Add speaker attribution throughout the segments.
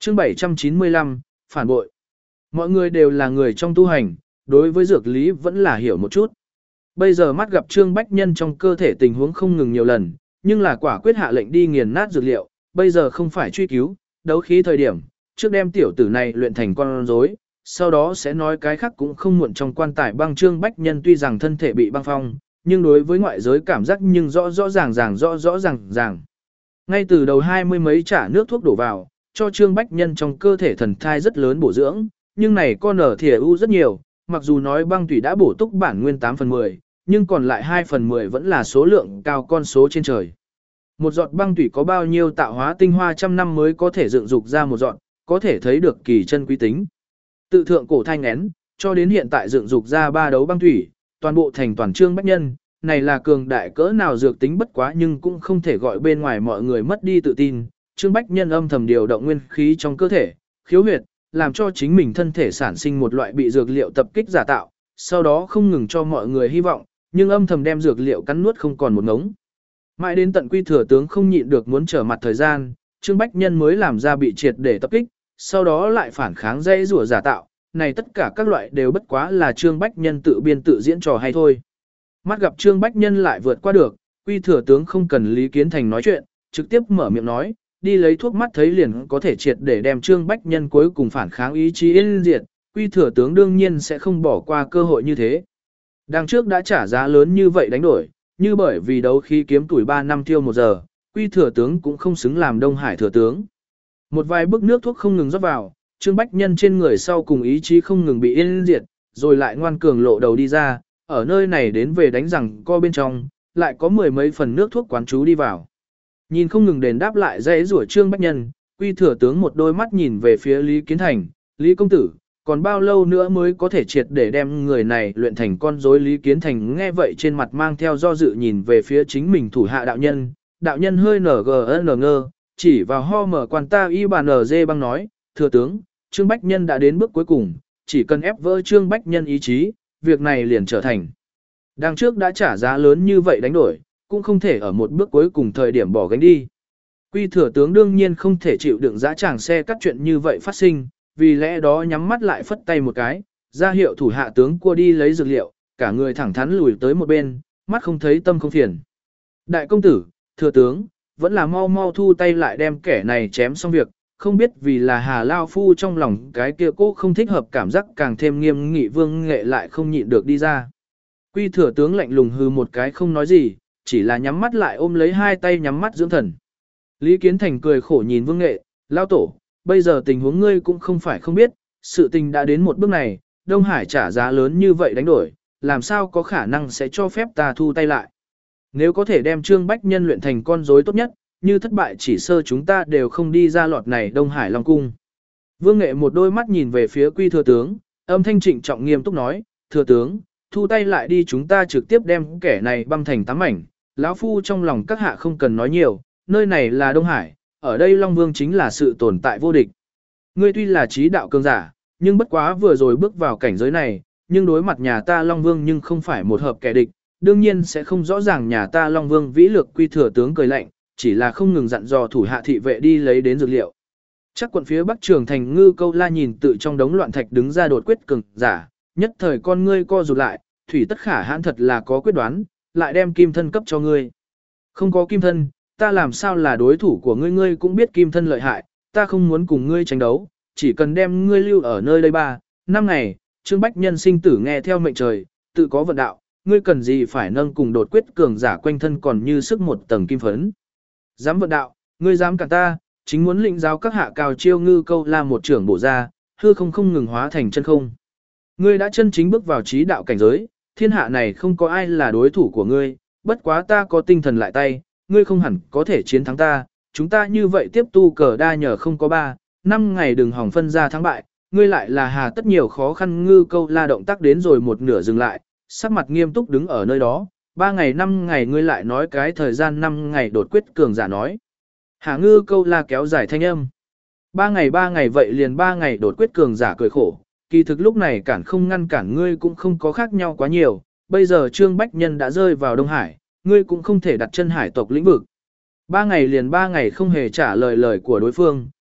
Speaker 1: Chương 795, phản bội. Mọi người đều là người trong tu hành, đối với dược lý vẫn là hiểu một chút. Bây giờ mắt gặp Trương Bách Nhân trong cơ thể tình huống không ngừng nhiều lần, nhưng là quả quyết hạ lệnh đi nghiền nát dược liệu, bây giờ không phải truy cứu, đấu khí thời điểm, trước đem tiểu tử này luyện thành con rối, sau đó sẽ nói cái khác cũng không muộn. Trong quan tài băng Trương Bách Nhân tuy rằng thân thể bị băng phong, nhưng đối với ngoại giới cảm giác nhưng rõ ràng. Ngay từ đầu 20 mấy trả nước thuốc đổ vào, cho Trương Bách Nhân trong cơ thể thần thai rất lớn bổ dưỡng, nhưng này con ở thìa u rất nhiều, mặc dù nói băng tủy đã bổ túc bản nguyên 8/10, nhưng còn lại 2/10 vẫn là số lượng cao con số trên trời. Một giọt băng tủy có bao nhiêu tạo hóa tinh hoa trăm năm mới có thể dựng dục ra một giọt, có thể thấy được kỳ chân quý tính. Tự thượng cổ thanh én, cho đến hiện tại dựng dục ra 3 đấu băng tủy, toàn bộ thành toàn Trương Bách Nhân, này là cường đại cỡ nào dược tính bất quá nhưng cũng không thể gọi bên ngoài mọi người mất đi tự tin. Trương Bách Nhân âm thầm điều động nguyên khí trong cơ thể, khiếu huyệt, làm cho chính mình thân thể sản sinh một loại bị dược liệu tập kích giả tạo, sau đó không ngừng cho mọi người hy vọng, nhưng âm thầm đem dược liệu cắn nuốt không còn một ngống. Mãi đến tận Quy Thừa tướng không nhịn được muốn trở mặt thời gian, Trương Bách Nhân mới làm ra bị triệt để tập kích, sau đó lại phản kháng dây rủa giả tạo, này tất cả các loại đều bất quá là Trương Bách Nhân tự biên tự diễn trò hay thôi. Mắt gặp Trương Bách Nhân lại vượt qua được, Quy Thừa tướng không cần Lý Kiến Thành nói chuyện, trực tiếp mở miệng nói, đi lấy thuốc mắt thấy liền có thể triệt để đem Trương Bách Nhân cuối cùng phản kháng ý chí yên diệt, Quy Thừa tướng đương nhiên sẽ không bỏ qua cơ hội như thế. Đằng trước đã trả giá lớn như vậy đánh đổi, như bởi vì đấu khí kiếm tuổi 3 năm tiêu 1 giờ, Quy Thừa tướng cũng không xứng làm Đông Hải thừa tướng. Một vài bức nước thuốc không ngừng rót vào, Trương Bách Nhân trên người sau cùng ý chí không ngừng bị yên diệt, rồi lại ngoan cường lộ đầu đi ra, ở nơi này đến về đánh rằng co bên trong, lại có 10 mấy phần nước thuốc quán chú đi vào. Nhìn không ngừng đền đáp lại dãy rủa Trương Bách Nhân, Quy Thừa tướng một đôi mắt nhìn về phía Lý Kiến Thành, Lý công tử, còn bao lâu nữa mới có thể triệt để đem người này luyện thành con rối. Lý Kiến Thành nghe vậy trên mặt mang theo do dự nhìn về phía chính mình thủ hạ đạo nhân hơi ngơ, chỉ vào ho mở quan ta y bàn ở dê băng nói, thừa tướng, Trương Bách Nhân đã đến bước cuối cùng, chỉ cần ép vỡ Trương Bách Nhân ý chí, việc này liền trở thành. Đằng trước đã trả giá lớn như vậy đánh đổi, cũng không thể ở một bước cuối cùng thời điểm bỏ gánh đi. Quy thừa tướng đương nhiên không thể chịu đựng dã tràng xe cắt chuyện như vậy phát sinh, vì lẽ đó nhắm mắt lại phất tay một cái, ra hiệu thủ hạ tướng cua đi lấy dược liệu, cả người thẳng thắn lùi tới một bên, mắt không thấy tâm không phiền. Đại công tử, thừa tướng, vẫn là mau mau thu tay lại đem kẻ này chém xong việc, không biết vì là Hà Lao Phu trong lòng cái kia cô không thích hợp cảm giác càng thêm nghiêm nghị. Vương Nghệ lại không nhịn được đi ra. Quy thừa tướng lạnh lùng hư một cái không nói gì, chỉ là nhắm mắt lại ôm lấy hai tay nhắm mắt dưỡng thần. Lý Kiến Thành cười khổ nhìn Vương Nghệ, Lao tổ, bây giờ tình huống ngươi cũng không phải không biết, sự tình đã đến một bước này, Đông Hải trả giá lớn như vậy đánh đổi, làm sao có khả năng sẽ cho phép ta thu tay lại. Nếu có thể đem Trương Bách Nhân luyện thành con rối tốt nhất, như thất bại chỉ sơ chúng ta đều không đi ra lọt này Đông Hải Long Cung. Vương Nghệ một đôi mắt nhìn về phía Quy thừa tướng, âm thanh trịnh trọng nghiêm túc nói, thừa tướng, thu tay lại đi, chúng ta trực tiếp đem kẻ này băm thành 8 mảnh. Lão Phu trong lòng các hạ không cần nói nhiều, nơi này là Đông Hải, ở đây Long Vương chính là sự tồn tại vô địch. Ngươi tuy là trí đạo cường giả, nhưng bất quá vừa rồi bước vào cảnh giới này, nhưng đối mặt nhà ta Long Vương nhưng không phải một hợp kẻ địch, đương nhiên sẽ không rõ ràng nhà ta Long Vương vĩ lược. Quy thừa tướng cười lạnh, chỉ là không ngừng dặn dò thủ hạ thị vệ đi lấy đến dược liệu. Chắc quận phía Bắc Trường Thành Ngư Câu La nhìn tự trong đống loạn thạch đứng ra đột quyết cường giả, nhất thời con ngươi co rụt lại, thủy tất khả hãn thật là có quyết đoán, lại đem kim thân cấp cho ngươi. Không có kim thân, ta làm sao là đối thủ của ngươi, ngươi cũng biết kim thân lợi hại, ta không muốn cùng ngươi tranh đấu, chỉ cần đem ngươi lưu ở nơi đây 3-5 ngày, Trương Bách Nhân sinh tử nghe theo mệnh trời, tự có vận đạo, ngươi cần gì phải nâng cùng đột quyết cường giả quanh thân còn như sức một tầng kim phấn. Dám vận đạo, ngươi dám cản ta, chính muốn lĩnh giáo các hạ cao chiêu. Ngư Câu La một trưởng bổ ra, hư không không ngừng hóa thành chân không. Ngươi đã chân chính bước vào trí đạo cảnh giới, thiên hạ này không có ai là đối thủ của ngươi, bất quá ta có tinh thần lại tay, ngươi không hẳn có thể chiến thắng ta, chúng ta như vậy tiếp tu cờ đa nhờ không có 3-5 ngày đừng hỏng phân ra thắng bại, ngươi lại là hà tất nhiều khó khăn. Ngư Câu La động tác đến rồi một nửa dừng lại, sắc mặt nghiêm túc đứng ở nơi đó, 3 ngày 5 ngày ngươi lại nói cái thời gian 5 ngày đột quyết cường giả nói. Hà Ngư Câu La kéo dài thanh âm. 3 ngày vậy liền 3 ngày đột quyết cường giả cười khổ, kỳ thực lúc này cản không ngăn cản ngươi cũng không có khác nhau quá nhiều, bây giờ Trương Bách Nhân đã rơi vào Đông Hải, ngươi cũng không thể đặt chân hải tộc lĩnh vực. 3 ngày liền 3 ngày không hề trả lời lời của đối phương,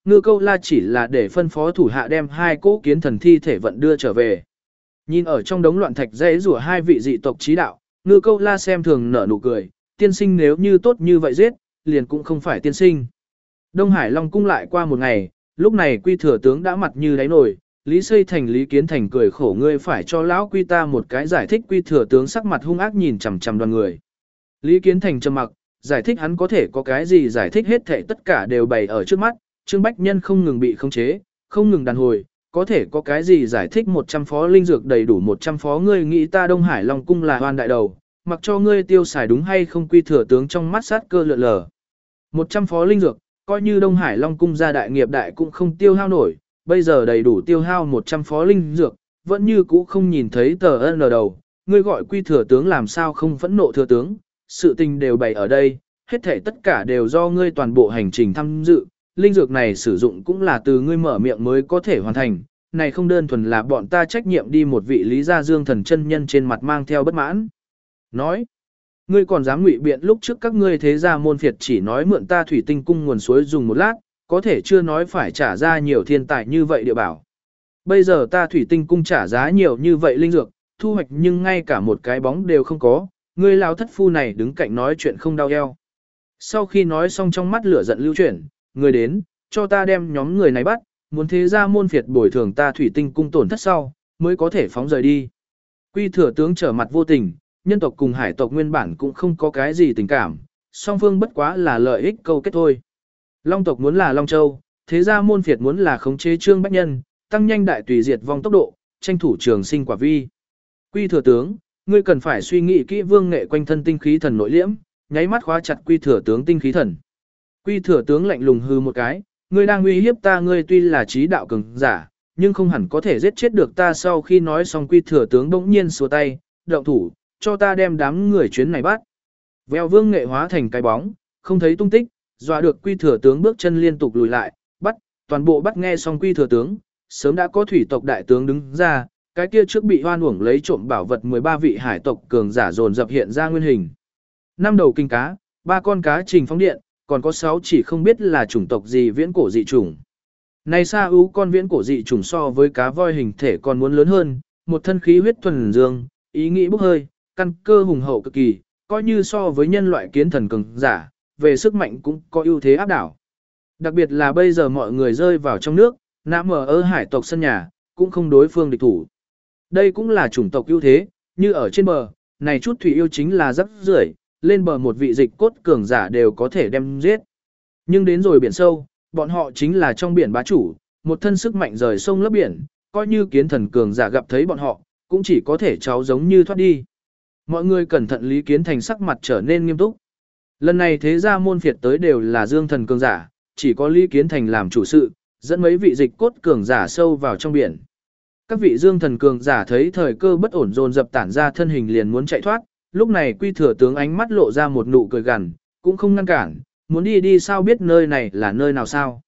Speaker 1: Ngư Câu La chỉ là để phân phó thủ hạ đem 2 cỗ kiến thần thi thể vận đưa trở về. Nhìn ở trong đống loạn thạch dãy rủa 2 vị dị tộc trí đạo, Ngư Câu La xem thường nở nụ cười, tiên sinh nếu như tốt như vậy giết, liền cũng không phải tiên sinh. Đông Hải Long cung lại qua một ngày, lúc này Quy thừa tướng đã mặt như đáy nồi, Lý Xây Thành Lý Kiến Thành cười khổ, ngươi phải cho lão Quy ta một cái giải thích. Quy thừa tướng sắc mặt hung ác nhìn chằm chằm đoàn người. Lý Kiến Thành trầm mặc, giải thích hắn có thể có cái gì giải thích, hết thảy tất cả đều bày ở trước mắt, Trương Bách Nhân không ngừng bị khống chế, không ngừng đàn hồi, có thể có cái gì giải thích. 100 phó linh dược đầy đủ 100 phó, ngươi nghĩ ta Đông Hải Long cung là oan đại đầu, mặc cho ngươi tiêu xài đúng hay không? Quy thừa tướng trong mắt sát cơ lượn lờ. 100 phó linh dược, coi như Đông Hải Long cung gia đại nghiệp đại cũng không tiêu hao nổi, bây giờ đầy đủ tiêu hao 100 phó linh dược, vẫn như cũ không nhìn thấy tờ N đầu. Ngươi gọi Quy thừa tướng làm sao không phẫn nộ? Thừa tướng, sự tình đều bày ở đây, hết thảy tất cả đều do ngươi toàn bộ hành trình tham dự, linh dược này sử dụng cũng là từ ngươi mở miệng mới có thể hoàn thành, này không đơn thuần là bọn ta trách nhiệm đi. Một vị Lý Gia Dương thần chân nhân trên mặt mang theo bất mãn. Nói, ngươi còn dám ngụy biện, lúc trước các ngươi thế gia môn phiệt chỉ nói mượn ta thủy tinh cung nguồn suối dùng một lát, có thể chưa nói phải trả ra nhiều thiên tài như vậy địa bảo. Bây giờ ta thủy tinh cung trả giá nhiều như vậy linh dược, thu hoạch nhưng ngay cả một cái bóng đều không có, ngươi lão thất phu này đứng cạnh nói chuyện không đau eo. Sau khi nói xong trong mắt lửa giận lưu chuyển, người đến, cho ta đem nhóm người này bắt, muốn thế gia môn phiệt bồi thường ta thủy tinh cung tổn thất sau, mới có thể phóng rời đi. Quy thừa tướng trở mặt vô tình, nhân tộc cùng hải tộc nguyên bản cũng không có cái gì tình cảm, song phương bất quá là lợi ích câu kết thôi. Long tộc muốn là Long Châu, thế gia môn phiệt muốn là khống chế Trương Bách Nhân, tăng nhanh đại tùy diệt vong tốc độ, tranh thủ trường sinh quả vi. Quy thừa tướng, ngươi cần phải suy nghĩ kỹ. Vương Nghệ quanh thân tinh khí thần nội liễm, nháy mắt khóa chặt Quy thừa tướng tinh khí thần. Quy thừa tướng lạnh lùng hư một cái, ngươi đang uy hiếp ta, ngươi tuy là trí đạo cường giả, nhưng không hẳn có thể giết chết được ta. Sau khi nói xong Quy thừa tướng bỗng nhiên xua tay, động thủ, cho ta đem đám người chuyến này bắt. Vèo, Vương Nghệ hóa thành cái bóng, không thấy tung tích, dọa được Quy thừa tướng bước chân liên tục lùi lại, bắt, toàn bộ bắt. Nghe xong Quy thừa tướng, sớm đã có thủy tộc đại tướng đứng ra, cái kia trước bị hoan uổng lấy trộm bảo vật 13 vị hải tộc cường giả dồn dập hiện ra nguyên hình. 5 đầu kinh cá, 3 con cá trình phóng điện, còn có 6 chỉ không biết là chủng tộc gì viễn cổ dị chủng. Này Sa ưu con viễn cổ dị chủng so với cá voi hình thể còn muốn lớn hơn, một thân khí huyết thuần dương, ý nghĩ bốc hơi, căn cơ hùng hậu cực kỳ, coi như so với nhân loại kiến thần cường giả, về sức mạnh cũng có ưu thế áp đảo. Đặc biệt là bây giờ mọi người rơi vào trong nước, nãm ở hải tộc sân nhà, cũng không đối phương địch thủ. Đây cũng là chủng tộc ưu thế, như ở trên bờ, này chút thủy yêu chính là rắc rưởi, lên bờ một vị dịch cốt cường giả đều có thể đem giết. Nhưng đến rồi biển sâu, bọn họ chính là trong biển bá chủ, một thân sức mạnh rời sông lấp biển, coi như kiến thần cường giả gặp thấy bọn họ, cũng chỉ có thể cháu giống như thoát đi. Mọi người cẩn thận. Lý Kiến Thành sắc mặt trở nên nghiêm túc. Lần này thế gia môn phiệt tới đều là dương thần cường giả, chỉ có Lý Kiến Thành làm chủ sự, dẫn mấy vị dịch cốt cường giả sâu vào trong biển. Các vị dương thần cường giả thấy thời cơ bất ổn dồn dập tản ra thân hình liền muốn chạy thoát, lúc này Quy thừa tướng ánh mắt lộ ra một nụ cười gằn, cũng không ngăn cản, muốn đi đi sao biết nơi này là nơi nào sao.